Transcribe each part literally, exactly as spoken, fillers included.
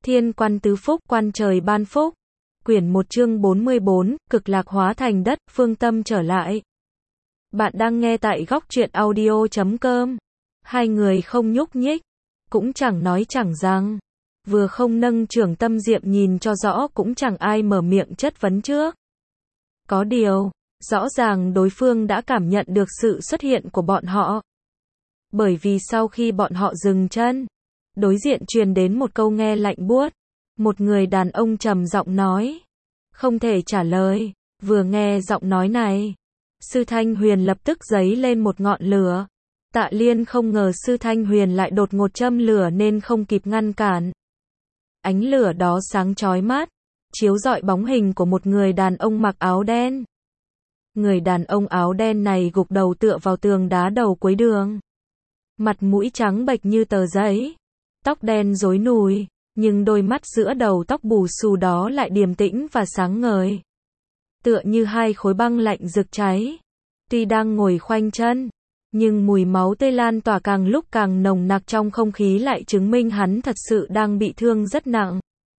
Thiên quan tứ phúc, quan trời ban phúc. Quyển một chương bốn mươi bốn, cực lạc hóa thành đất, phương tâm trở lại. Bạn đang nghe tại góc truyện audio chấm com. Hai người không nhúc nhích, cũng chẳng nói chẳng rằng. Vừa không nâng trưởng tâm diệm nhìn cho rõ cũng chẳng ai mở miệng chất vấn trước. Có điều, rõ ràng đối phương đã cảm nhận được sự xuất hiện của bọn họ. Bởi vì sau khi bọn họ dừng chân, đối diện truyền đến một câu nghe lạnh buốt. Một người đàn ông trầm giọng nói. Không thể trả lời. Vừa nghe giọng nói này, Sư Thanh Huyền lập tức giấy lên một ngọn lửa. Tạ Liên không ngờ Sư Thanh Huyền lại đột ngột châm lửa nên không kịp ngăn cản. Ánh lửa đó sáng chói mắt, chiếu rọi bóng hình của một người đàn ông mặc áo đen. Người đàn ông áo đen này gục đầu tựa vào tường đá đầu cuối đường. Mặt mũi trắng bệch như tờ giấy, tóc đen rối nùi, nhưng đôi mắt giữa đầu tóc bù xù đó lại điềm tĩnh và sáng ngời. Tựa như hai khối băng lạnh rực cháy. Tuy đang ngồi khoanh chân, nhưng mùi máu tươi lan tỏa càng lúc càng nồng nặc trong không khí lại chứng minh hắn thật sự đang bị thương rất nặng.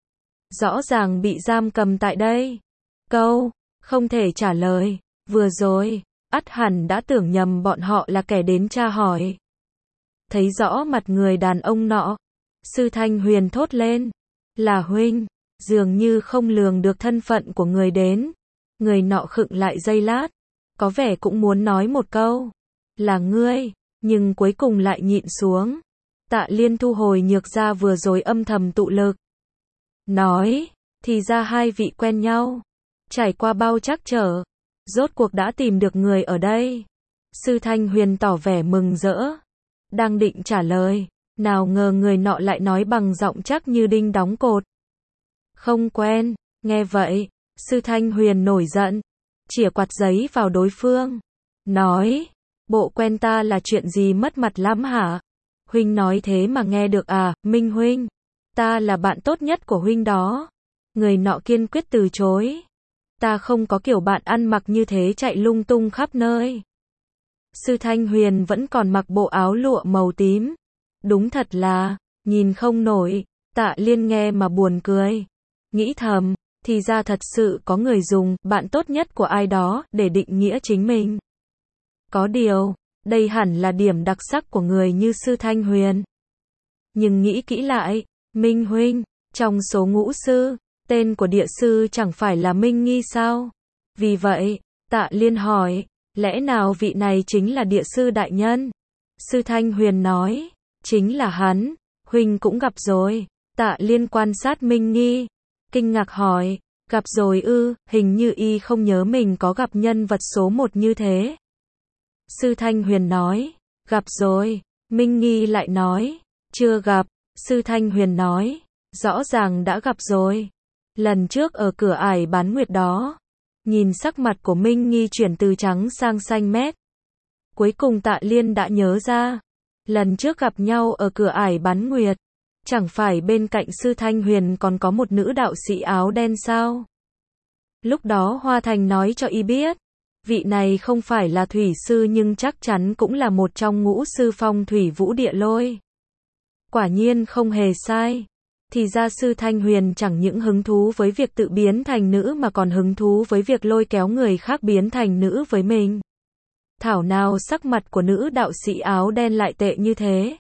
Rõ ràng bị giam cầm tại đây. Câu, không thể trả lời, vừa rồi, ắt hẳn đã tưởng nhầm bọn họ là kẻ đến tra hỏi. Thấy rõ mặt người đàn ông nọ, Sư Thanh Huyền thốt lên. Là huynh, dường như không lường được thân phận của người đến. Người nọ khựng lại giây lát, có vẻ cũng muốn nói một câu. Là ngươi, nhưng cuối cùng lại nhịn xuống. Tạ Liên thu hồi nhược ra vừa rồi âm thầm tụ lực. Nói, thì ra hai vị quen nhau. Trải qua bao trắc trở, rốt cuộc đã tìm được người ở đây. Sư Thanh Huyền tỏ vẻ mừng rỡ. Đang định trả lời, nào ngờ người nọ lại nói bằng giọng chắc như đinh đóng cột. Không quen. Nghe vậy, Sư Thanh Huyền nổi giận, chĩa quạt giấy vào đối phương. Nói, bộ quen ta là chuyện gì mất mặt lắm hả? Huynh nói thế mà nghe được à? Minh huynh, ta là bạn tốt nhất của huynh đó. Người nọ kiên quyết từ chối. Ta không có kiểu bạn ăn mặc như thế chạy lung tung khắp nơi. Sư Thanh Huyền vẫn còn mặc bộ áo lụa màu tím. Đúng thật là, nhìn không nổi. Tạ Liên nghe mà buồn cười. Nghĩ thầm, thì ra thật sự có người dùng bạn tốt nhất của ai đó để định nghĩa chính mình. Có điều, đây hẳn là điểm đặc sắc của người như Sư Thanh Huyền. Nhưng nghĩ kỹ lại, Minh huynh, trong số ngũ sư, tên của địa sư chẳng phải là Minh Nghi sao? Vì vậy, Tạ Liên hỏi, lẽ nào vị này chính là địa sư đại nhân? Sư Thanh Huyền nói, chính là hắn, huynh cũng gặp rồi. Tạ Liên quan sát Minh Nghi, kinh ngạc hỏi, gặp rồi ư? Hình như y không nhớ mình có gặp nhân vật số một như thế. Sư Thanh Huyền nói, gặp rồi. Minh Nghi lại nói, chưa gặp. Sư Thanh Huyền nói, rõ ràng đã gặp rồi. Lần trước ở cửa ải bán nguyệt đó. Nhìn sắc mặt của Minh Nghi chuyển từ trắng sang xanh mét. Cuối cùng Tạ Liên đã nhớ ra. Lần trước gặp nhau ở cửa ải bán nguyệt. Chẳng phải bên cạnh Sư Thanh Huyền còn có một nữ đạo sĩ áo đen sao? Lúc đó Hoa Thành nói cho y biết. Vị này không phải là thủy sư nhưng chắc chắn cũng là một trong ngũ sư phong thủy vũ địa lôi. Quả nhiên không hề sai. Thì ra Sư Thanh Huyền chẳng những hứng thú với việc tự biến thành nữ mà còn hứng thú với việc lôi kéo người khác biến thành nữ với mình. Thảo nào sắc mặt của nữ đạo sĩ áo đen lại tệ như thế.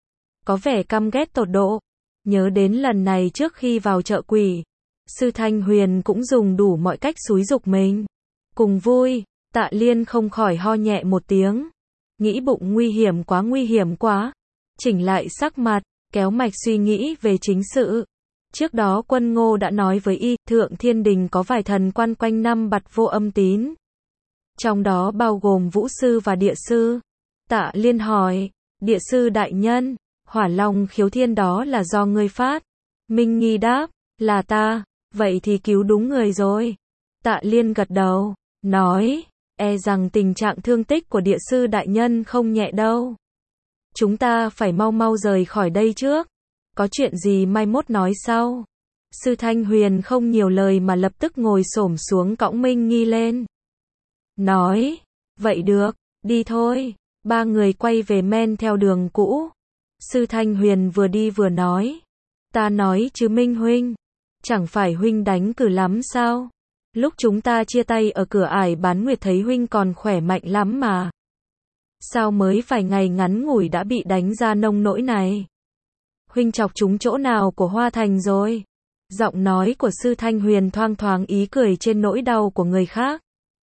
Có vẻ căm ghét tột độ. Nhớ đến lần này trước khi vào chợ quỷ, Sư Thanh Huyền cũng dùng đủ mọi cách xúi giục mình. Cùng vui, Tạ Liên không khỏi ho nhẹ một tiếng. Nghĩ bụng nguy hiểm quá nguy hiểm quá. Chỉnh lại sắc mặt, kéo mạch suy nghĩ về chính sự. Trước đó Quân Ngô đã nói với y, Thượng Thiên Đình có vài thần quan quanh năm bặt vô âm tín. Trong đó bao gồm Vũ Sư và Địa Sư. Tạ Liên hỏi, Địa Sư đại nhân, Hỏa Long khiếu thiên đó là do ngươi phát? Minh Nghi đáp, là ta. Vậy thì cứu đúng người rồi. Tạ Liên gật đầu, nói, e rằng tình trạng thương tích của địa sư đại nhân không nhẹ đâu. Chúng ta phải mau mau rời khỏi đây trước. Có chuyện gì mai mốt nói sau. Sư Thanh Huyền không nhiều lời mà lập tức ngồi xổm xuống cõng Minh Nghi lên. Nói, vậy được, đi thôi. Ba người quay về men theo đường cũ. Sư Thanh Huyền vừa đi vừa nói, Ta nói chứ Minh huynh, chẳng phải huynh đánh cử lắm sao? Lúc chúng ta chia tay ở cửa ải bán nguyệt thấy huynh còn khỏe mạnh lắm mà. Sao mới phải ngày ngắn ngủi đã bị đánh ra nông nỗi này? Huynh chọc trúng chỗ nào của Hoa Thành rồi? Giọng nói của Sư Thanh Huyền thoang thoáng ý cười trên nỗi đau của người khác.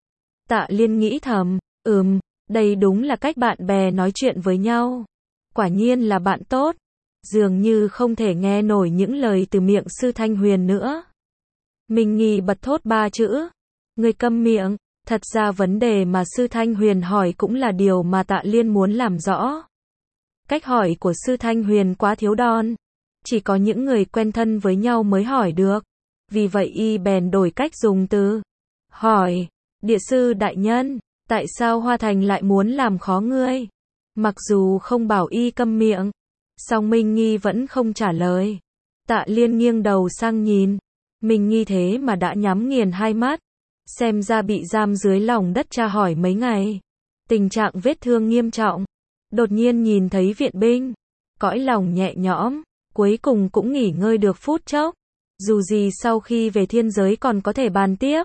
Tạ Liên nghĩ thầm, ừm, đây đúng là cách bạn bè nói chuyện với nhau. Quả nhiên là bạn tốt. Dường như không thể nghe nổi những lời từ miệng Sư Thanh Huyền nữa. Minh Nghi bật thốt ba chữ. Ngươi câm miệng. Thật ra vấn đề mà Sư Thanh Huyền hỏi cũng là điều mà Tạ Liên muốn làm rõ. Cách hỏi của Sư Thanh Huyền quá thiếu đòn. Chỉ có những người quen thân với nhau mới hỏi được. Vì vậy y bèn đổi cách dùng từ. Hỏi, địa sư đại nhân, tại sao Hoa Thành lại muốn làm khó ngươi? Mặc dù không bảo y câm miệng, song Minh Nghi vẫn không trả lời. Tạ Liên nghiêng đầu sang nhìn. Minh Nghi thế mà đã nhắm nghiền hai mắt. Xem ra bị giam dưới lòng đất tra hỏi mấy ngày. Tình trạng vết thương nghiêm trọng. Đột nhiên nhìn thấy viện binh. Cõi lòng nhẹ nhõm. Cuối cùng cũng nghỉ ngơi được phút chốc. Dù gì sau khi về thiên giới còn có thể bàn tiếp.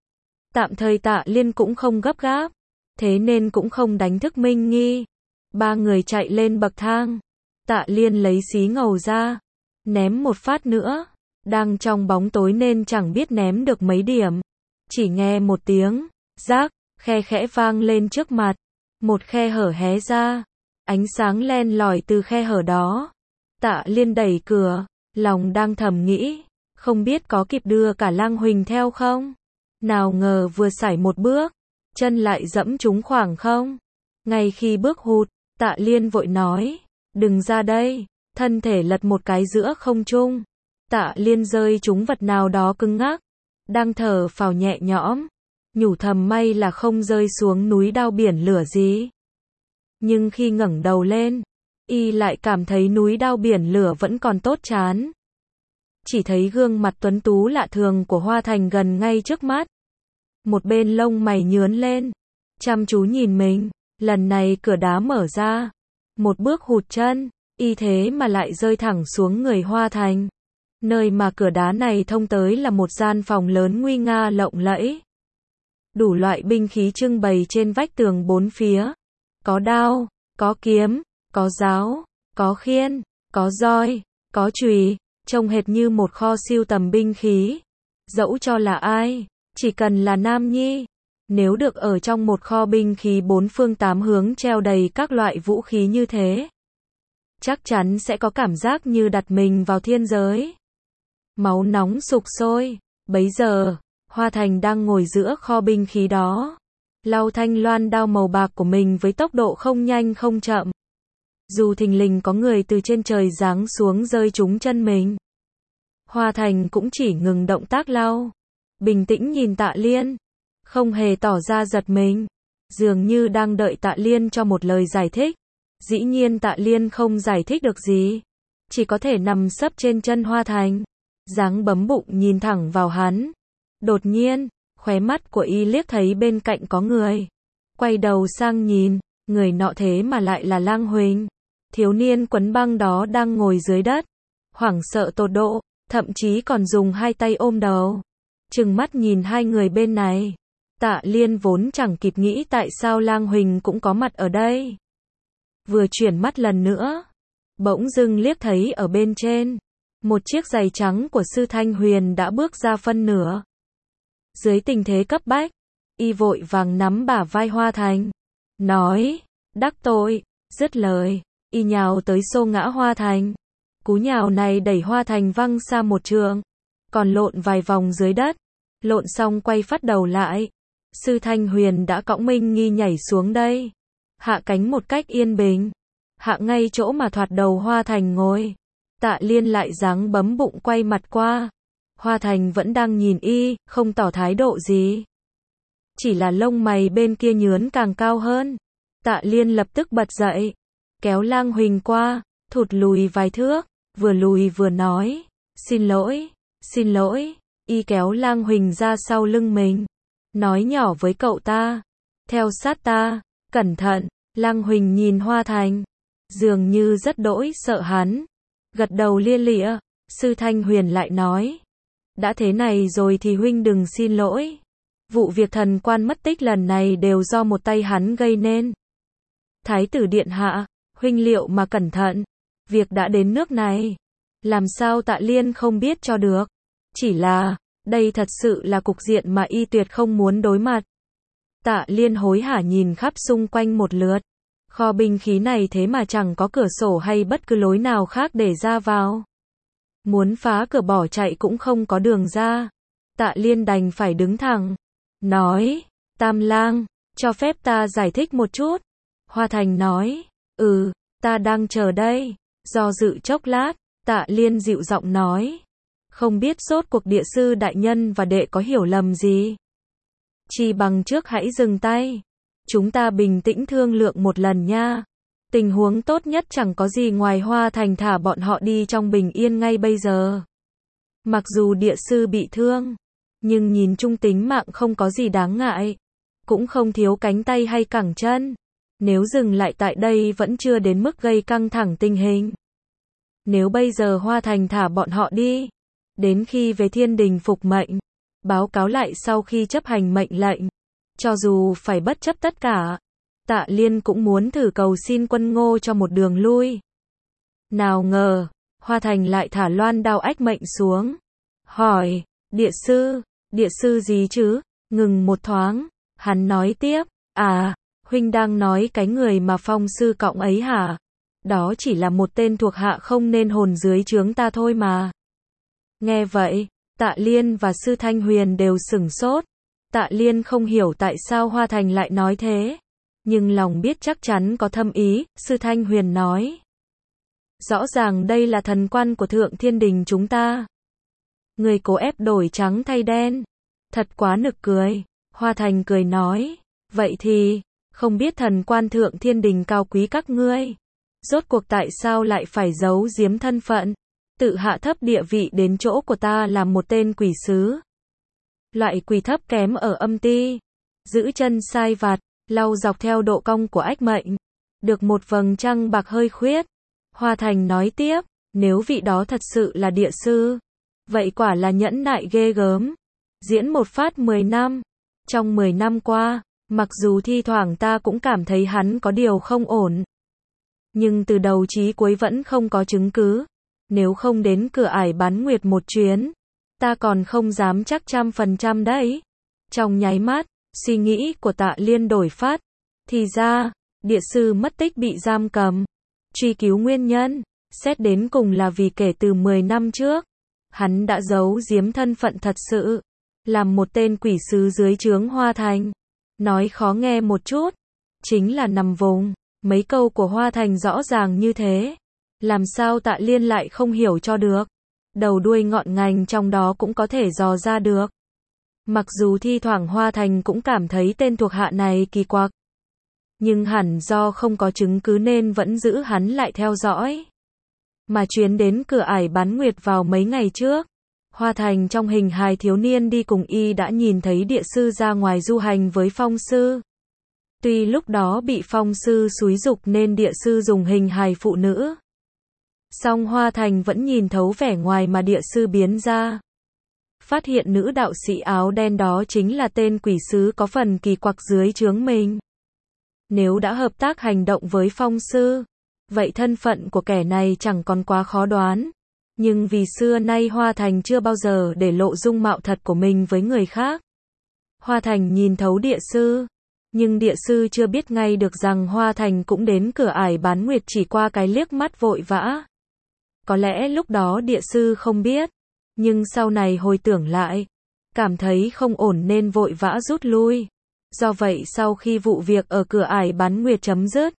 Tạm thời Tạ Liên cũng không gấp gáp. Thế nên cũng không đánh thức Minh Nghi. Ba người chạy lên bậc thang. Tạ Liên lấy xí ngầu ra. Ném một phát nữa. Đang trong bóng tối nên chẳng biết ném được mấy điểm. Chỉ nghe một tiếng. Rác. Khe khẽ vang lên trước mặt. Một khe hở hé ra. Ánh sáng len lỏi từ khe hở đó. Tạ Liên đẩy cửa. Lòng đang thầm nghĩ. Không biết có kịp đưa cả Lang Huỳnh theo không? Nào ngờ vừa sải một bước. Chân lại dẫm trúng khoảng không. Ngay khi bước hụt. Tạ Liên vội nói. Đừng ra đây. Thân thể lật một cái giữa không trung. Tạ Liên rơi trúng vật nào đó cứng ngắc. Đang thở phào nhẹ nhõm. Nhủ thầm may là không rơi xuống núi đao biển lửa gì. Nhưng khi ngẩng đầu lên, y lại cảm thấy núi đao biển lửa vẫn còn tốt chán. Chỉ thấy gương mặt tuấn tú lạ thường của Hoa Thành gần ngay trước mắt. Một bên lông mày nhướn lên. Chăm chú nhìn mình. Lần này cửa đá mở ra. Một bước hụt chân. Y thế mà lại rơi thẳng xuống người Hoa Thành. Nơi mà cửa đá này thông tới là một gian phòng lớn nguy nga lộng lẫy. Đủ loại binh khí trưng bày trên vách tường bốn phía. Có đao, có kiếm, có giáo, có khiên, có roi, có chùy, trông hệt như một kho sưu tầm binh khí. Dẫu cho là ai, chỉ cần là nam nhi, nếu được ở trong một kho binh khí bốn phương tám hướng treo đầy các loại vũ khí như thế, chắc chắn sẽ có cảm giác như đặt mình vào thiên giới. Máu nóng sục sôi. Bấy giờ, Hoa Thành đang ngồi giữa kho binh khí đó. Lau thanh loan đao màu bạc của mình với tốc độ không nhanh không chậm. Dù thình lình có người từ trên trời giáng xuống rơi trúng chân mình. Hoa Thành cũng chỉ ngừng động tác lau. Bình tĩnh nhìn Tạ Liên. Không hề tỏ ra giật mình. Dường như đang đợi Tạ Liên cho một lời giải thích. Dĩ nhiên Tạ Liên không giải thích được gì. Chỉ có thể nằm sấp trên chân Hoa Thành. Dáng bấm bụng nhìn thẳng vào hắn. Đột nhiên, khóe mắt của y liếc thấy bên cạnh có người. Quay đầu sang nhìn, người nọ thế mà lại là Lang Huỳnh. Thiếu niên quấn băng đó đang ngồi dưới đất. Hoảng sợ tột độ, thậm chí còn dùng hai tay ôm đầu. Trừng mắt nhìn hai người bên này. Tạ Liên vốn chẳng kịp nghĩ tại sao Lang Huỳnh cũng có mặt ở đây. Vừa chuyển mắt lần nữa, bỗng dưng liếc thấy ở bên trên. Một chiếc giày trắng của Sư Thanh Huyền đã bước ra phân nửa. Dưới tình thế cấp bách, y vội vàng nắm bả vai Hoa Thành. Nói, đắc tội, dứt lời, y nhào tới xô ngã Hoa Thành. Cú nhào này đẩy Hoa Thành văng xa một trượng. Còn lộn vài vòng dưới đất. Lộn xong quay phát đầu lại. Sư Thanh Huyền đã cõng Minh Nghi nhảy xuống đây. Hạ cánh một cách yên bình. Hạ ngay chỗ mà thoạt đầu Hoa Thành ngồi. Tạ Liên lại giáng bấm bụng quay mặt qua. Hoa Thành vẫn đang nhìn y, không tỏ thái độ gì. Chỉ là lông mày bên kia nhướn càng cao hơn. Tạ Liên lập tức bật dậy. Kéo Lang Huỳnh qua, thụt lùi vài thước. Vừa lùi vừa nói. Xin lỗi, xin lỗi. Y kéo Lang Huỳnh ra sau lưng mình. Nói nhỏ với cậu ta. Theo sát ta, cẩn thận. Lang Huỳnh nhìn Hoa Thành. Dường như rất đỗi sợ hắn. Gật đầu lia lịa. Sư Thanh Huyền lại nói. Đã thế này rồi thì huynh đừng xin lỗi. Vụ việc thần quan mất tích lần này đều do một tay hắn gây nên. Thái tử điện hạ, huynh liệu mà cẩn thận. Việc đã đến nước này. Làm sao Tạ Liên không biết cho được. Chỉ là, đây thật sự là cục diện mà y tuyệt không muốn đối mặt. Tạ Liên hối hả nhìn khắp xung quanh một lượt. Kho binh khí này thế mà chẳng có cửa sổ hay bất cứ lối nào khác để ra vào. Muốn phá cửa bỏ chạy cũng không có đường ra. Tạ Liên đành phải đứng thẳng. Nói, Tam Lang, cho phép ta giải thích một chút. Hoa Thành nói, ừ, ta đang chờ đây. Do dự chốc lát, Tạ Liên dịu giọng nói. Không biết rốt cuộc địa sư đại nhân và đệ có hiểu lầm gì. Chi bằng trước hãy dừng tay. Chúng ta bình tĩnh thương lượng một lần nha. Tình huống tốt nhất chẳng có gì ngoài Hoa Thành thả bọn họ đi trong bình yên ngay bây giờ. Mặc dù địa sư bị thương, nhưng nhìn chung tính mạng không có gì đáng ngại. Cũng không thiếu cánh tay hay cẳng chân. Nếu dừng lại tại đây vẫn chưa đến mức gây căng thẳng tình hình. Nếu bây giờ Hoa Thành thả bọn họ đi, đến khi về thiên đình phục mệnh, báo cáo lại sau khi chấp hành mệnh lệnh, cho dù phải bất chấp tất cả, Tạ Liên cũng muốn thử cầu xin Quân Ngô cho một đường lui. Nào ngờ, Hoa Thành lại thả loan đao ách mệnh xuống. Hỏi, địa sư, địa sư gì chứ? Ngừng một thoáng, hắn nói tiếp, à, huynh đang nói cái người mà Phong sư cõng ấy hả? Đó chỉ là một tên thuộc hạ không nên hồn dưới trướng ta thôi mà. Nghe vậy, Tạ Liên và Sư Thanh Huyền đều sửng sốt. Tạ Liên không hiểu tại sao Hoa Thành lại nói thế. Nhưng lòng biết chắc chắn có thâm ý, Sư Thanh Huyền nói. Rõ ràng đây là thần quan của Thượng Thiên Đình chúng ta. Người cố ép đổi trắng thay đen. Thật quá nực cười. Hoa Thành cười nói. Vậy thì, không biết thần quan Thượng Thiên Đình cao quý các ngươi. Rốt cuộc tại sao lại phải giấu giếm thân phận. Tự hạ thấp địa vị đến chỗ của ta làm một tên quỷ sứ. Loại quỷ thấp kém ở âm ti. Giữ chân sai vặt, lau dọc theo độ cong của ách mệnh. Được một vầng trăng bạc hơi khuyết. Hoa Thành nói tiếp, nếu vị đó thật sự là địa sư. Vậy quả là nhẫn nại ghê gớm. Diễn một phát mười năm. Trong mười năm qua, mặc dù thi thoảng ta cũng cảm thấy hắn có điều không ổn. Nhưng từ đầu chí cuối vẫn không có chứng cứ. Nếu không đến cửa ải bán nguyệt một chuyến, ta còn không dám chắc trăm phần trăm đấy. Trong nháy mắt, suy nghĩ của Tạ Liên đổi phát. Thì ra, địa sư mất tích bị giam cầm. Truy cứu nguyên nhân, xét đến cùng là vì kể từ mười năm trước, hắn đã giấu giếm thân phận thật sự. Làm một tên quỷ sứ dưới trướng Hoa Thành. Nói khó nghe một chút, chính là nằm vùng. Mấy câu của Hoa Thành rõ ràng như thế. Làm sao Tạ Liên lại không hiểu cho được. Đầu đuôi ngọn ngành trong đó cũng có thể dò ra được. Mặc dù thi thoảng Hoa Thành cũng cảm thấy tên thuộc hạ này kỳ quặc. Nhưng hẳn do không có chứng cứ nên vẫn giữ hắn lại theo dõi. Mà chuyến đến cửa ải bán nguyệt vào mấy ngày trước. Hoa Thành trong hình hài thiếu niên đi cùng y đã nhìn thấy địa sư ra ngoài du hành với Phong sư. Tuy lúc đó bị Phong sư xúi giục nên địa sư dùng hình hài phụ nữ. Song Hoa Thành vẫn nhìn thấu vẻ ngoài mà địa sư biến ra. Phát hiện nữ đạo sĩ áo đen đó chính là tên quỷ sứ có phần kỳ quặc dưới trướng mình. Nếu đã hợp tác hành động với Phong sư, vậy thân phận của kẻ này chẳng còn quá khó đoán. Nhưng vì xưa nay Hoa Thành chưa bao giờ để lộ dung mạo thật của mình với người khác. Hoa Thành nhìn thấu địa sư. Nhưng địa sư chưa biết ngay được rằng Hoa Thành cũng đến cửa ải bán nguyệt chỉ qua cái liếc mắt vội vã. Có lẽ lúc đó địa sư không biết. Nhưng sau này hồi tưởng lại, cảm thấy không ổn nên vội vã rút lui. Do vậy sau khi vụ việc ở cửa ải bán nguyệt chấm dứt,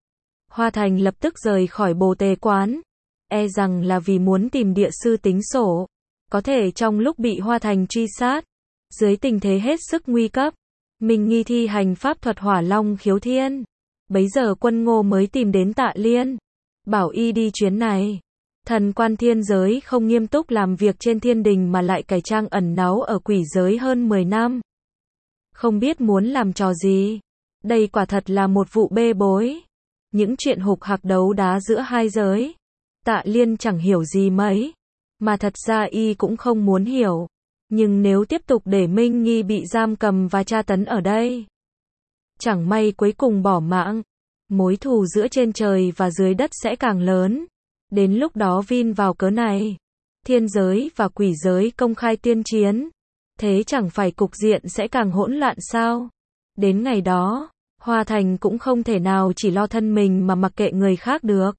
Hoa Thành lập tức rời khỏi Bồ Tề quán. E rằng là vì muốn tìm địa sư tính sổ. Có thể trong lúc bị Hoa Thành truy sát, dưới tình thế hết sức nguy cấp, mình nghi thi hành pháp thuật hỏa long khiếu thiên. Bấy giờ Quân Ngô mới tìm đến Tạ Liên, bảo y đi chuyến này. Thần quan thiên giới không nghiêm túc làm việc trên thiên đình mà lại cải trang ẩn náu ở quỷ giới hơn mười năm. Không biết muốn làm trò gì. Đây quả thật là một vụ bê bối. Những chuyện hục hạc đấu đá giữa hai giới. Tạ Liên chẳng hiểu gì mấy. mà thật ra y cũng không muốn hiểu. Nhưng nếu tiếp tục để Minh Nghi bị giam cầm và tra tấn ở đây, chẳng may cuối cùng bỏ mạng, mối thù giữa trên trời và dưới đất sẽ càng lớn. Đến lúc đó vin vào cớ này, thiên giới và quỷ giới công khai tiên chiến, thế chẳng phải cục diện sẽ càng hỗn loạn sao? Đến ngày đó, Hoa Thành cũng không thể nào chỉ lo thân mình mà mặc kệ người khác được.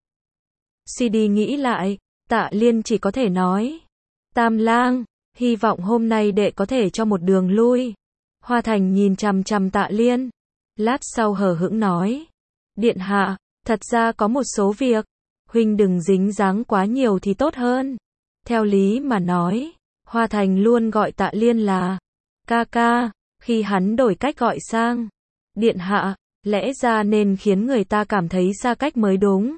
Suy đi nghĩ lại, Tạ Liên chỉ có thể nói, Tam Lang, hy vọng hôm nay đệ có thể cho một đường lui. Hoa Thành nhìn chằm chằm Tạ Liên, lát sau hờ hững nói, điện hạ, thật ra có một số việc, huynh đừng dính dáng quá nhiều thì tốt hơn. Theo lý mà nói, Hoa Thành luôn gọi Tạ Liên là ca ca, khi hắn đổi cách gọi sang điện hạ, lẽ ra nên khiến người ta cảm thấy xa cách mới đúng.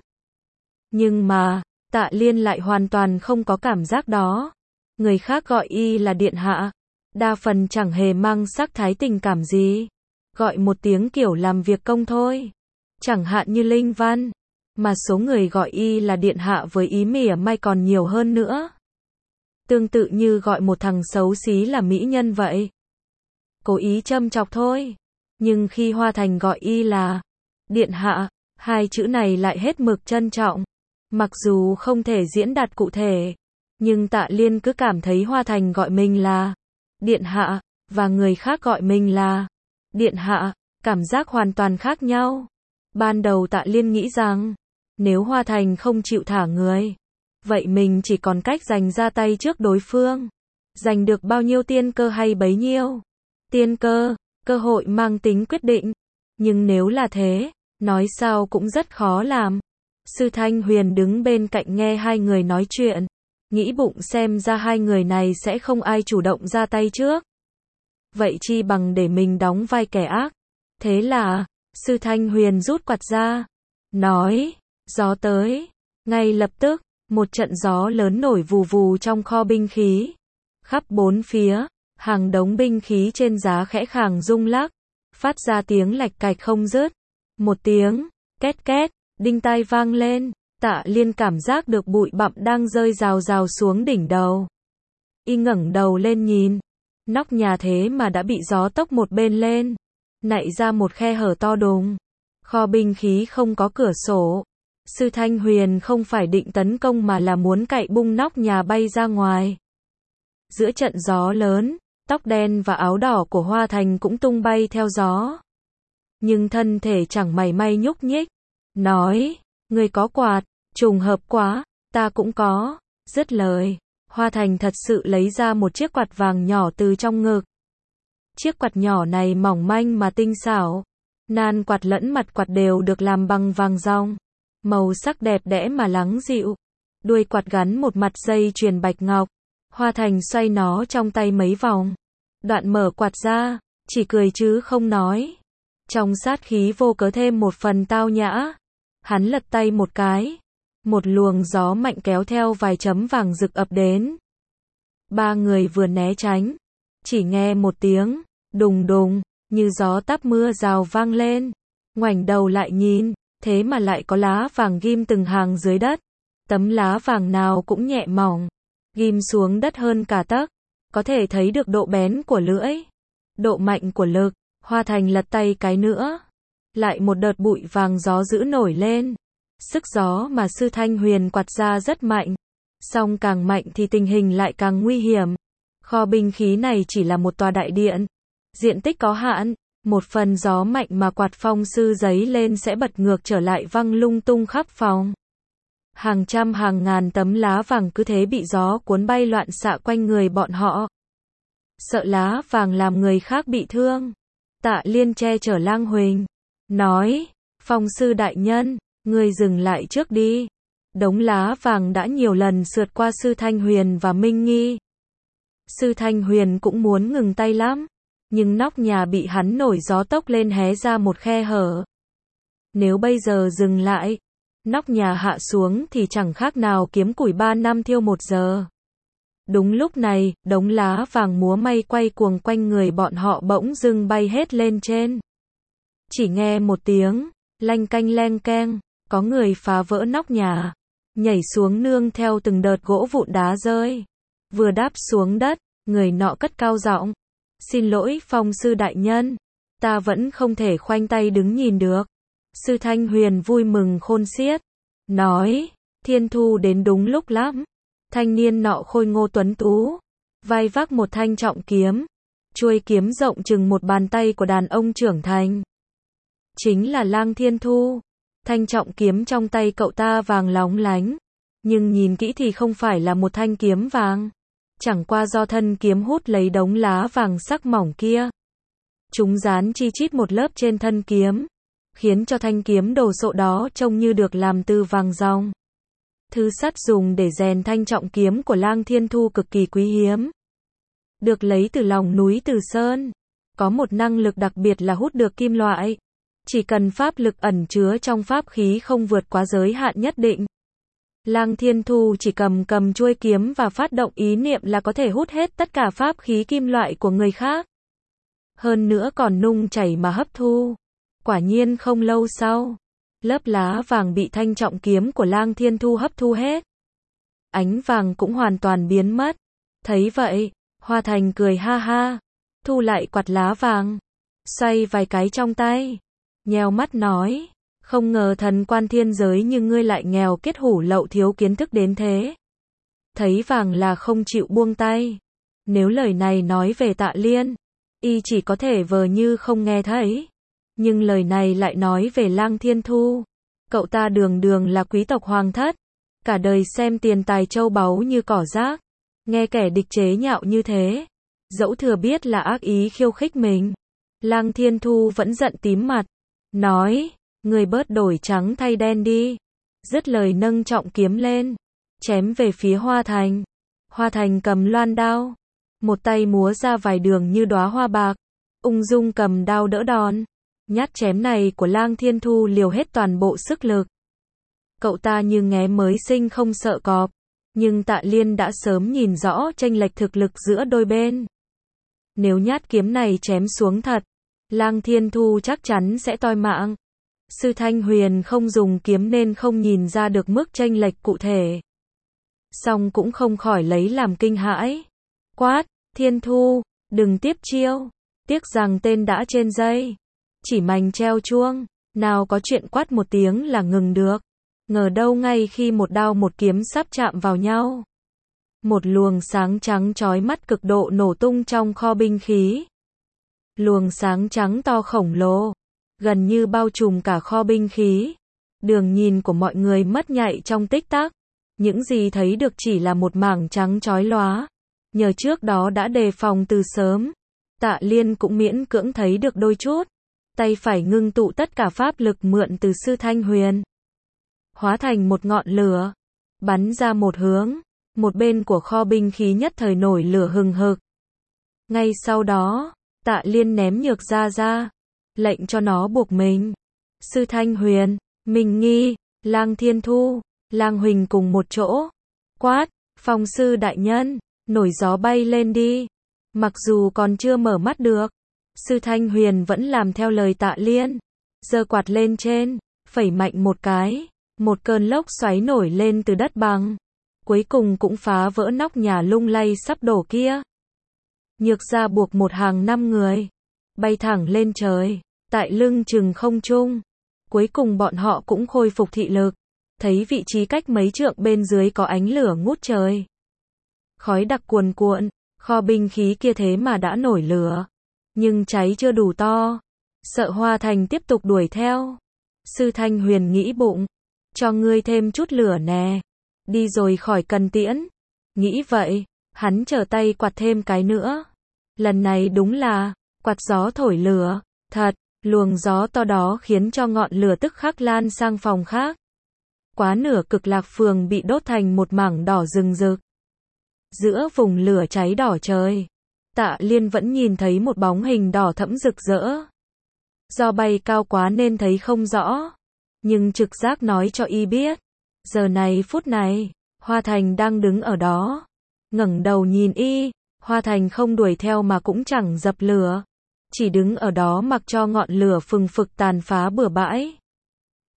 Nhưng mà, Tạ Liên lại hoàn toàn không có cảm giác đó. Người khác gọi y là điện hạ, đa phần chẳng hề mang sắc thái tình cảm gì. Gọi một tiếng kiểu làm việc công thôi. Chẳng hạn như Linh Văn, mà số người gọi y là điện hạ với ý mỉa mai còn nhiều hơn nữa. Tương tự như gọi một thằng xấu xí là mỹ nhân vậy. Cố ý châm chọc thôi. Nhưng khi Hoa Thành gọi y là điện hạ, hai chữ này lại hết mực trân trọng. Mặc dù không thể diễn đạt cụ thể, nhưng Tạ Liên cứ cảm thấy Hoa Thành gọi mình là điện hạ, và người khác gọi mình là điện hạ, cảm giác hoàn toàn khác nhau. Ban đầu Tạ Liên nghĩ rằng, nếu Hoa Thành không chịu thả người, vậy mình chỉ còn cách giành ra tay trước đối phương. Giành được bao nhiêu tiên cơ hay bấy nhiêu. Tiên cơ, cơ hội mang tính quyết định. Nhưng nếu là thế, nói sao cũng rất khó làm. Sư Thanh Huyền đứng bên cạnh nghe hai người nói chuyện, nghĩ bụng xem ra hai người này sẽ không ai chủ động ra tay trước. Vậy chi bằng để mình đóng vai kẻ ác. Thế là, Sư Thanh Huyền rút quạt ra, nói, gió tới. Ngay lập tức, một trận gió lớn nổi vù vù trong kho binh khí. Khắp bốn phía, hàng đống binh khí trên giá khẽ khàng rung lắc, phát ra tiếng lạch cạch không dứt. Một tiếng, két két, đinh tai vang lên, Tạ Liên cảm giác được bụi bặm đang rơi rào rào xuống đỉnh đầu. Y ngẩng đầu lên nhìn, nóc nhà thế mà đã bị gió tốc một bên lên, nạy ra một khe hở to đùng. Kho binh khí không có cửa sổ. Sư Thanh Huyền không phải định tấn công mà là muốn cạy bung nóc nhà bay ra ngoài. Giữa trận gió lớn, tóc đen và áo đỏ của Hoa Thành cũng tung bay theo gió. Nhưng thân thể chẳng mảy may nhúc nhích. Nói, người có quạt, trùng hợp quá, ta cũng có. Dứt lời, Hoa Thành thật sự lấy ra một chiếc quạt vàng nhỏ từ trong ngực. Chiếc quạt nhỏ này mỏng manh mà tinh xảo. Nan quạt lẫn mặt quạt đều được làm bằng vàng ròng. Màu sắc đẹp đẽ mà lắng dịu. Đuôi quạt gắn một mặt dây chuyền bạch ngọc. Hoa Thành xoay nó trong tay mấy vòng. Đoạn mở quạt ra, chỉ cười chứ không nói. Trong sát khí vô cớ thêm một phần tao nhã. Hắn lật tay một cái. Một luồng gió mạnh kéo theo vài chấm vàng rực ập đến. Ba người vừa né tránh. Chỉ nghe một tiếng, đùng đùng, như gió táp mưa rào vang lên. Ngoảnh đầu lại nhìn, thế mà lại có lá vàng ghim từng hàng dưới đất. Tấm lá vàng nào cũng nhẹ mỏng, ghim xuống đất hơn cả tấc. Có thể thấy được độ bén của lưỡi, độ mạnh của lực. Hoa Thành lật tay cái nữa. Lại một đợt bụi vàng gió dữ nổi lên. Sức gió mà Sư Thanh Huyền quạt ra rất mạnh. Song càng mạnh thì tình hình lại càng nguy hiểm. Kho binh khí này chỉ là một tòa đại điện. Diện tích có hạn. Một phần gió mạnh mà quạt phong sư giấy lên sẽ bật ngược trở lại văng lung tung khắp phòng. Hàng trăm hàng ngàn tấm lá vàng cứ thế bị gió cuốn bay loạn xạ quanh người bọn họ. Sợ lá vàng làm người khác bị thương. Tạ Liên che chở Lang Huỳnh, nói, phong sư đại nhân, ngươi dừng lại trước đi. Đống lá vàng đã nhiều lần sượt qua Sư Thanh Huyền và Minh Nghi. Sư Thanh Huyền cũng muốn ngừng tay lắm, nhưng nóc nhà bị hắn nổi gió tốc lên hé ra một khe hở. Nếu bây giờ dừng lại, nóc nhà hạ xuống thì chẳng khác nào kiếm củi ba năm thiêu một giờ. Đúng lúc này, đống lá vàng múa may quay cuồng quanh người bọn họ bỗng dưng bay hết lên trên. Chỉ nghe một tiếng, lanh canh leng keng, có người phá vỡ nóc nhà. nhảy xuống nương theo từng đợt gỗ vụn đá rơi. Vừa đáp xuống đất, người nọ cất cao giọng. Xin lỗi Phong sư đại nhân, ta vẫn không thể khoanh tay đứng nhìn được. Sư Thanh Huyền vui mừng khôn xiết, nói, Thiên Thu đến đúng lúc lắm. Thanh niên nọ khôi ngô tuấn tú, vai vác một thanh trọng kiếm, chuôi kiếm rộng chừng một bàn tay của đàn ông trưởng thành. Chính là Lang Thiên Thu. Thanh trọng kiếm trong tay cậu ta vàng lóng lánh, nhưng nhìn kỹ thì không phải là một thanh kiếm vàng, chẳng qua do thân kiếm hút lấy đống lá vàng sắc mỏng kia. Chúng dán chi chít một lớp trên thân kiếm, khiến cho thanh kiếm đồ sộ đó trông như được làm từ vàng ròng. Thứ sắt dùng để rèn thanh trọng kiếm của Lang Thiên Thu cực kỳ quý hiếm, được lấy từ lòng núi Từ Sơn, có một năng lực đặc biệt là hút được kim loại. Chỉ cần pháp lực ẩn chứa trong pháp khí không vượt quá giới hạn nhất định. Lang Thiên Thu chỉ cầm cầm chuôi kiếm và phát động ý niệm là có thể hút hết tất cả pháp khí kim loại của người khác. Hơn nữa còn nung chảy mà hấp thu. Quả nhiên không lâu sau, lớp lá vàng bị thanh trọng kiếm của Lang Thiên Thu hấp thu hết. Ánh vàng cũng hoàn toàn biến mất. Thấy vậy, Hoa Thành cười ha ha, thu lại quạt lá vàng, xoay vài cái trong tay, nheo mắt nói, không ngờ thần quan thiên giới như ngươi lại nghèo kết hủ lậu thiếu kiến thức đến thế. Thấy vàng là không chịu buông tay. Nếu lời này nói về Tạ Liên, y chỉ có thể vờ như không nghe thấy. Nhưng lời này lại nói về Lang Thiên Thu. Cậu ta đường đường là quý tộc hoàng thất, cả đời xem tiền tài châu báu như cỏ rác. Nghe kẻ địch chế nhạo như thế, dẫu thừa biết là ác ý khiêu khích mình, Lang Thiên Thu vẫn giận tím mặt, nói, người bớt đổi trắng thay đen đi. Dứt lời nâng trọng kiếm lên, chém về phía Hoa Thành. Hoa Thành cầm loan đao, một tay múa ra vài đường như đóa hoa bạc, ung dung cầm đao đỡ đòn. Nhát chém này của Lang Thiên Thu liều hết toàn bộ sức lực. Cậu ta như nghé mới sinh không sợ cọp, nhưng Tạ Liên đã sớm nhìn rõ chênh lệch thực lực giữa đôi bên. Nếu nhát kiếm này chém xuống thật, Lang Thiên Thu chắc chắn sẽ toi mạng. Sư Thanh Huyền không dùng kiếm nên không nhìn ra được mức chênh lệch cụ thể. Song cũng không khỏi lấy làm kinh hãi. Quát, Thiên Thu, đừng tiếp chiêu. Tiếc rằng tên đã trên dây, chỉ mành treo chuông, nào có chuyện quát một tiếng là ngừng được. Ngờ đâu ngay khi một đao một kiếm sắp chạm vào nhau, một luồng sáng trắng chói mắt cực độ nổ tung trong kho binh khí. Luồng sáng trắng to khổng lồ, gần như bao trùm cả kho binh khí. Đường nhìn của mọi người mất nhạy trong tích tắc. Những gì thấy được chỉ là một mảng trắng chói lóa. Nhờ trước đó đã đề phòng từ sớm, Tạ Liên cũng miễn cưỡng thấy được đôi chút. Tay phải ngưng tụ tất cả pháp lực mượn từ Sư Thanh Huyền, hóa thành một ngọn lửa, bắn ra một hướng. Một bên của kho binh khí nhất thời nổi lửa hừng hực. Ngay sau đó, Tạ Liên ném nhược ra ra, lệnh cho nó buộc mình. Sư Thanh Huyền, Minh Nghi, Lang Thiên Thu, Lang Huỳnh cùng một chỗ. Quát, Phong sư đại nhân, nổi gió bay lên đi. Mặc dù còn chưa mở mắt được, Sư Thanh Huyền vẫn làm theo lời Tạ Liên. Giơ quạt lên trên, phẩy mạnh một cái, một cơn lốc xoáy nổi lên từ đất bằng. Cuối cùng cũng phá vỡ nóc nhà lung lay sắp đổ kia. Nhược ra buộc một hàng năm người, bay thẳng lên trời, tại lưng chừng không trung. Cuối cùng bọn họ cũng khôi phục thị lực, thấy vị trí cách mấy trượng bên dưới có ánh lửa ngút trời. Khói đặc cuồn cuộn, kho binh khí kia thế mà đã nổi lửa, nhưng cháy chưa đủ to, sợ Hoa Thành tiếp tục đuổi theo. Sư Thanh Huyền nghĩ bụng, cho ngươi thêm chút lửa nè, đi rồi khỏi cần tiễn. Nghĩ vậy, hắn trở tay quạt thêm cái nữa. Lần này đúng là quạt gió thổi lửa, thật, luồng gió to đó khiến cho ngọn lửa tức khắc lan sang phòng khác. Quá nửa Cực Lạc Phường bị đốt thành một mảng đỏ rừng rực. Giữa vùng lửa cháy đỏ trời, Tạ Liên vẫn nhìn thấy một bóng hình đỏ thẫm rực rỡ. Do bay cao quá nên thấy không rõ, nhưng trực giác nói cho y biết, giờ này phút này, Hoa Thành đang đứng ở đó. Ngẩng đầu nhìn y, Hoa Thành không đuổi theo mà cũng chẳng dập lửa, chỉ đứng ở đó mặc cho ngọn lửa phừng phực tàn phá bừa bãi.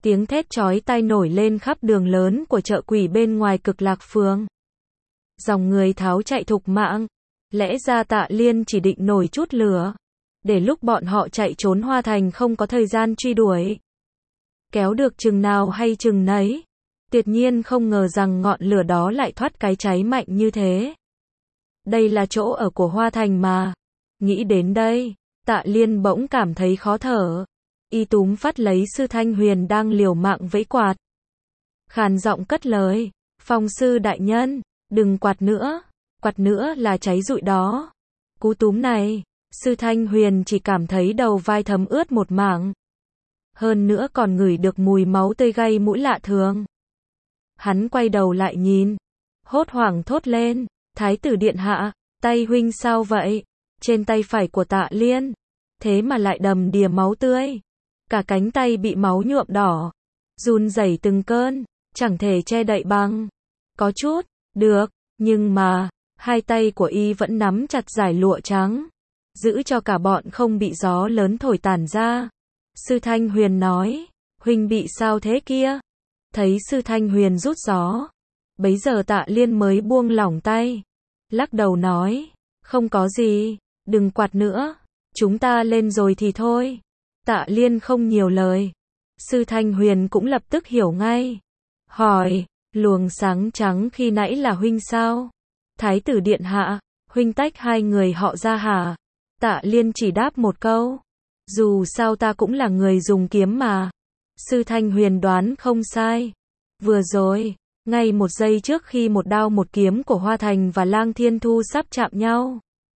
Tiếng thét chói tai nổi lên khắp đường lớn của chợ quỷ bên ngoài Cực Lạc Phường. Dòng người tháo chạy thục mạng. Lẽ ra Tạ Liên chỉ định nổi chút lửa, để lúc bọn họ chạy trốn Hoa Thành không có thời gian truy đuổi. Kéo được chừng nào hay chừng nấy. Tuyệt nhiên không ngờ rằng ngọn lửa đó lại thoát cái cháy mạnh như thế. Đây là chỗ ở của Hoa Thành mà. Nghĩ đến đây, Tạ Liên bỗng cảm thấy khó thở. Y túm phát lấy Sư Thanh Huyền đang liều mạng vẫy quạt. Khàn giọng cất lời, Phong sư đại nhân, đừng quạt nữa, quạt nữa là cháy rụi đó. Cú túm này, Sư Thanh Huyền chỉ cảm thấy đầu vai thấm ướt một mảng. Hơn nữa còn ngửi được mùi máu tươi gây mũi lạ thường. Hắn quay đầu lại nhìn, hốt hoảng thốt lên, Thái tử điện hạ, tay huynh sao vậy? Trên tay phải của Tạ Liên, thế mà lại đầm đìa máu tươi. Cả cánh tay bị máu nhuộm đỏ, run rẩy từng cơn, chẳng thể che đậy bằng. Có chút, được, nhưng mà, hai tay của y vẫn nắm chặt dải lụa trắng, giữ cho cả bọn không bị gió lớn thổi tản ra. Sư Thanh Huyền nói, huynh bị sao thế kia? Thấy Sư Thanh Huyền rút gió, bấy giờ Tạ Liên mới buông lỏng tay, lắc đầu nói, không có gì, đừng quạt nữa, chúng ta lên rồi thì thôi. Tạ Liên không nhiều lời. Sư Thanh Huyền cũng lập tức hiểu ngay. Hỏi, luồng sáng trắng khi nãy là huynh sao? Thái tử điện hạ, huynh tách hai người họ ra hả? Tạ Liên chỉ đáp một câu. Dù sao ta cũng là người dùng kiếm mà. Sư Thanh Huyền đoán không sai. Vừa rồi, ngay một giây trước khi một đao một kiếm của Hoa Thành và Lang Thiên Thu sắp chạm nhau,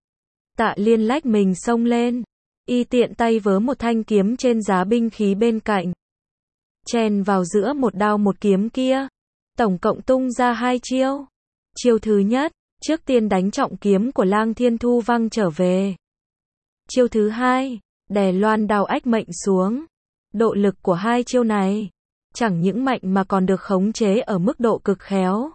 Tạ Liên lách mình xông lên. Y tiện tay vớ một thanh kiếm trên giá binh khí bên cạnh, chèn vào giữa một đao một kiếm kia. Tổng cộng tung ra hai chiêu. Chiêu thứ nhất, trước tiên đánh trọng kiếm của Lang Thiên Thu văng trở về. Chiêu thứ hai, đè loan đao ách mệnh xuống. Độ lực của hai chiêu này, chẳng những mạnh mà còn được khống chế ở mức độ cực khéo.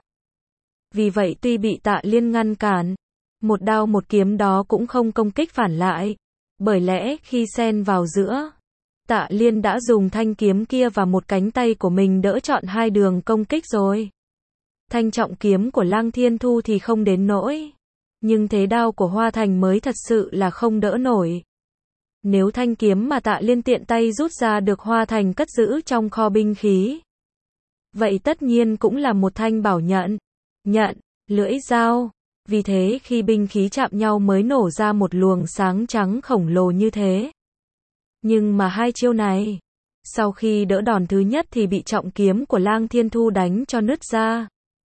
Vì vậy tuy bị Tạ Liên ngăn cản, một đao một kiếm đó cũng không công kích phản lại. Bởi lẽ khi xen vào giữa, Tạ Liên đã dùng thanh kiếm kia và một cánh tay của mình đỡ trọn hai đường công kích rồi. Thanh trọng kiếm của Lang Thiên Thu thì không đến nỗi, nhưng thế đao của Hoa Thành mới thật sự là không đỡ nổi. Nếu thanh kiếm mà Tạ Liên tiện tay rút ra được Hoa Thành cất giữ trong kho binh khí, vậy tất nhiên cũng là một thanh bảo nhận, nhận, lưỡi dao. Vì thế khi binh khí chạm nhau mới nổ ra một luồng sáng trắng khổng lồ như thế. Nhưng mà hai chiêu này, sau khi đỡ đòn thứ nhất thì bị trọng kiếm của Lang Thiên Thu đánh cho nứt ra.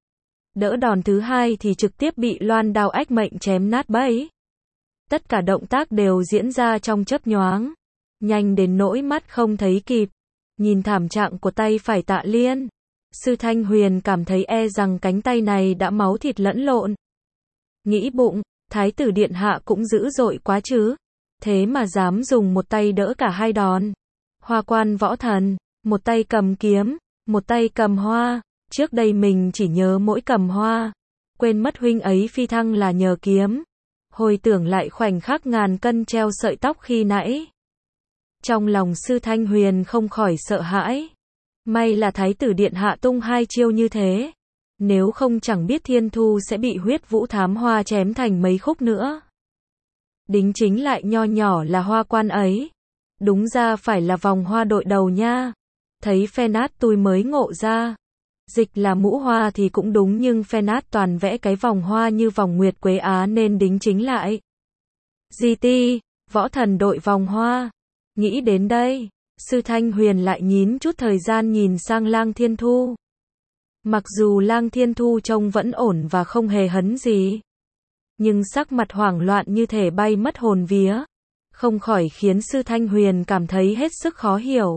Đỡ đòn thứ hai thì trực tiếp bị loan đao ách mệnh chém nát bấy. Tất cả động tác đều diễn ra trong chớp nhoáng, nhanh đến nỗi mắt không thấy kịp. Nhìn thảm trạng của tay phải Tạ Liên, Sư Thanh Huyền cảm thấy e rằng cánh tay này đã máu thịt lẫn lộn. Nghĩ bụng, Thái tử điện hạ cũng dữ dội quá chứ. Thế mà dám dùng một tay đỡ cả hai đòn. Hoa quan võ thần, một tay cầm kiếm, một tay cầm hoa. Trước đây mình chỉ nhớ mỗi cầm hoa, quên mất huynh ấy phi thăng là nhờ kiếm. Hồi tưởng lại khoảnh khắc ngàn cân treo sợi tóc khi nãy, trong lòng Sư Thanh Huyền không khỏi sợ hãi. May là Thái tử điện hạ tung hai chiêu như thế, nếu không chẳng biết Thiên Thu sẽ bị huyết vũ thám hoa chém thành mấy khúc nữa. Đính chính lại nho nhỏ là hoa quan ấy, đúng ra phải là vòng hoa đội đầu nha. Thấy phe nát tôi mới ngộ ra, dịch là mũ hoa thì cũng đúng, nhưng phe nát toàn vẽ cái vòng hoa như vòng nguyệt quế á nên đính chính lại giê tê, võ thần đội vòng hoa. Nghĩ đến đây, Sư Thanh Huyền lại nhín chút thời gian nhìn sang Lang Thiên Thu. Mặc dù Lang Thiên Thu trông vẫn ổn và không hề hấn gì, nhưng sắc mặt hoảng loạn như thể bay mất hồn vía, không khỏi khiến Sư Thanh Huyền cảm thấy hết sức khó hiểu.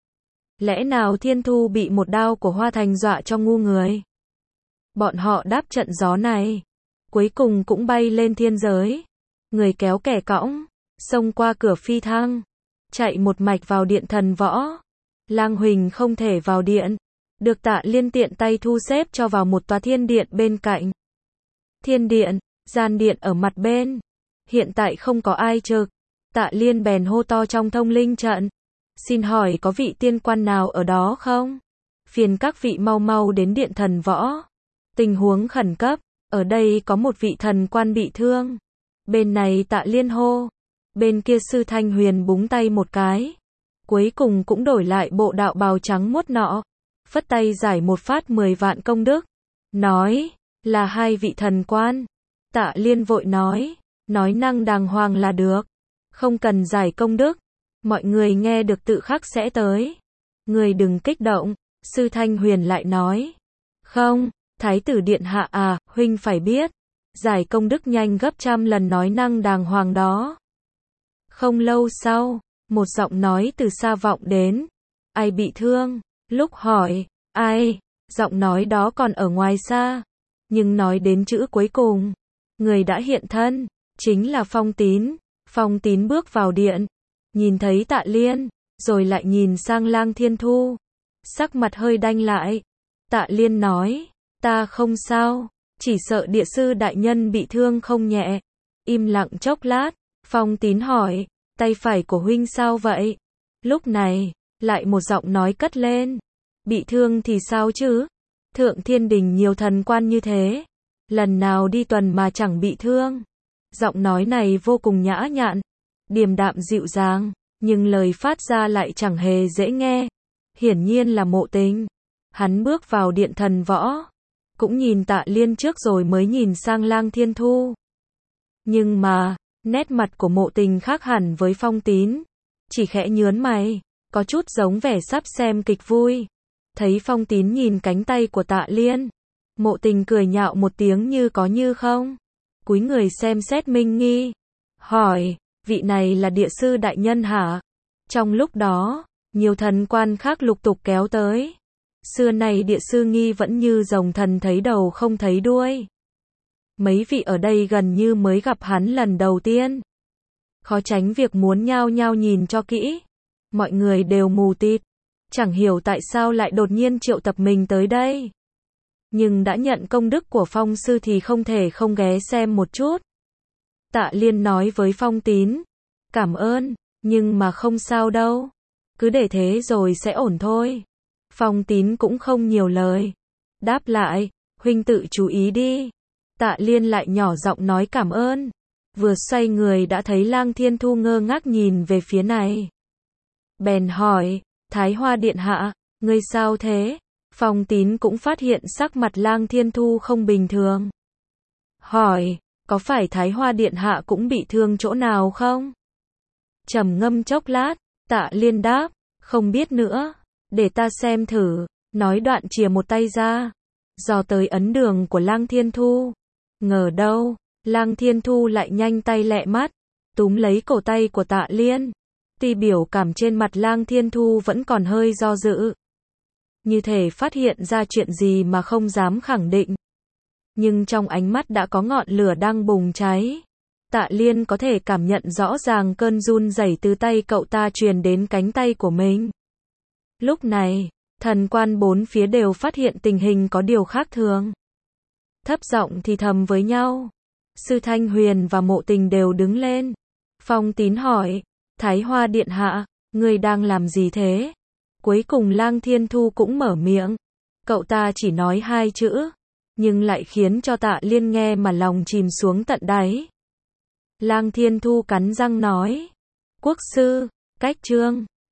Lẽ nào Thiên Thu bị một đao của Hoa Thành dọa cho ngu người? Bọn họ đáp trận gió này, cuối cùng cũng bay lên thiên giới. Người kéo kẻ cõng, xông qua cửa phi thăng, chạy một mạch vào điện thần võ. Lang Huỳnh không thể vào điện, được Tạ Liên tiện tay thu xếp cho vào một tòa thiên điện bên cạnh. Thiên điện, gian điện ở mặt bên, hiện tại không có ai trực. Tạ Liên bèn hô to trong thông linh trận, Xin hỏi có vị tiên quan nào ở đó không? Phiền các vị mau mau đến điện thần võ. Tình huống khẩn cấp, ở đây có một vị thần quan bị thương. Bên này Tạ Liên hô. Bên kia Sư Thanh Huyền búng tay một cái. Cuối cùng cũng đổi lại bộ đạo bào trắng muốt nọ. Phất tay giải một phát mười vạn công đức. Nói, là hai vị thần quan. Tạ Liên vội nói, nói năng đàng hoàng là được. Không cần giải công đức. Mọi người nghe được tự khắc sẽ tới. Người đừng kích động. Sư Thanh Huyền lại nói. Không, Thái tử điện hạ à, huynh phải biết. Giải công đức nhanh gấp trăm lần nói năng đàng hoàng đó. Không lâu sau, một giọng nói từ xa vọng đến. Ai bị thương? Lúc hỏi, ai? Giọng nói đó còn ở ngoài xa. Nhưng nói đến chữ cuối cùng. Người đã hiện thân, chính là Phong Tín. Phong Tín bước vào điện. Nhìn thấy Tạ Liên, rồi lại nhìn sang Lang Thiên Thu. Sắc mặt hơi đanh lại. Tạ Liên nói, ta không sao, chỉ sợ địa sư đại nhân bị thương không nhẹ. Im lặng chốc lát, Phong Tín hỏi, tay phải của huynh sao vậy? Lúc này, lại một giọng nói cất lên. Bị thương thì sao chứ? Thượng Thiên Đình nhiều thần quan như thế. Lần nào đi tuần mà chẳng bị thương. Giọng nói này vô cùng nhã nhặn, điềm đạm dịu dàng, nhưng lời phát ra lại chẳng hề dễ nghe. Hiển nhiên là Mộ Tình. Hắn bước vào điện thần võ, cũng nhìn Tạ Liên trước rồi mới nhìn sang Lang Thiên Thu. Nhưng mà, nét mặt của Mộ Tình khác hẳn với Phong Tín. Chỉ khẽ nhớn mày, có chút giống vẻ sắp xem kịch vui. Thấy Phong Tín nhìn cánh tay của Tạ Liên, Mộ Tình cười nhạo một tiếng như có như không. Cúi người xem xét minh nghi. Hỏi, vị này là địa sư đại nhân hả? Trong lúc đó, nhiều thần quan khác lục tục kéo tới. Xưa này địa sư nghi vẫn như rồng thần thấy đầu không thấy đuôi. Mấy vị ở đây gần như mới gặp hắn lần đầu tiên. Khó tránh việc muốn nhao nhao nhìn cho kỹ. Mọi người đều mù tịt. Chẳng hiểu tại sao lại đột nhiên triệu tập mình tới đây. Nhưng đã nhận công đức của Phong sư thì không thể không ghé xem một chút. Tạ Liên nói với Phong Tín. Cảm ơn, nhưng mà không sao đâu. Cứ để thế rồi sẽ ổn thôi. Phong Tín cũng không nhiều lời. Đáp lại, huynh tự chú ý đi. Tạ Liên lại nhỏ giọng nói cảm ơn. Vừa xoay người đã thấy Lang Thiên Thu ngơ ngác nhìn về phía này. Bèn hỏi, Thái Hoa điện hạ, ngươi sao thế? Phong Tín cũng phát hiện sắc mặt Lang Thiên Thu không bình thường. Hỏi, có phải Thái Hoa điện hạ cũng bị thương chỗ nào không? Trầm ngâm chốc lát, Tạ Liên đáp, không biết nữa, để ta xem thử. Nói đoạn chìa một tay ra, dò tới ấn đường của Lang Thiên Thu. Ngờ đâu, Lang Thiên Thu lại nhanh tay lẹ mắt, túm lấy cổ tay của Tạ Liên. Tuy biểu cảm trên mặt Lang Thiên Thu vẫn còn hơi do dự, như thể phát hiện ra chuyện gì mà không dám khẳng định. Nhưng trong ánh mắt đã có ngọn lửa đang bùng cháy. Tạ Liên có thể cảm nhận rõ ràng cơn run rẩy từ tay cậu ta truyền đến cánh tay của mình. Lúc này, thần quan bốn phía đều phát hiện tình hình có điều khác thường. Thấp giọng thì thầm với nhau. Sư Thanh Huyền và Mộ Tình đều đứng lên. Phong Tín hỏi, Thái Hoa điện hạ, ngươi đang làm gì thế? Cuối cùng Lang Thiên Thu cũng mở miệng. Cậu ta chỉ nói hai chữ, nhưng lại khiến cho Tạ Liên nghe mà lòng chìm xuống tận đáy. Lang Thiên Thu cắn răng nói, quốc sư, cách trương.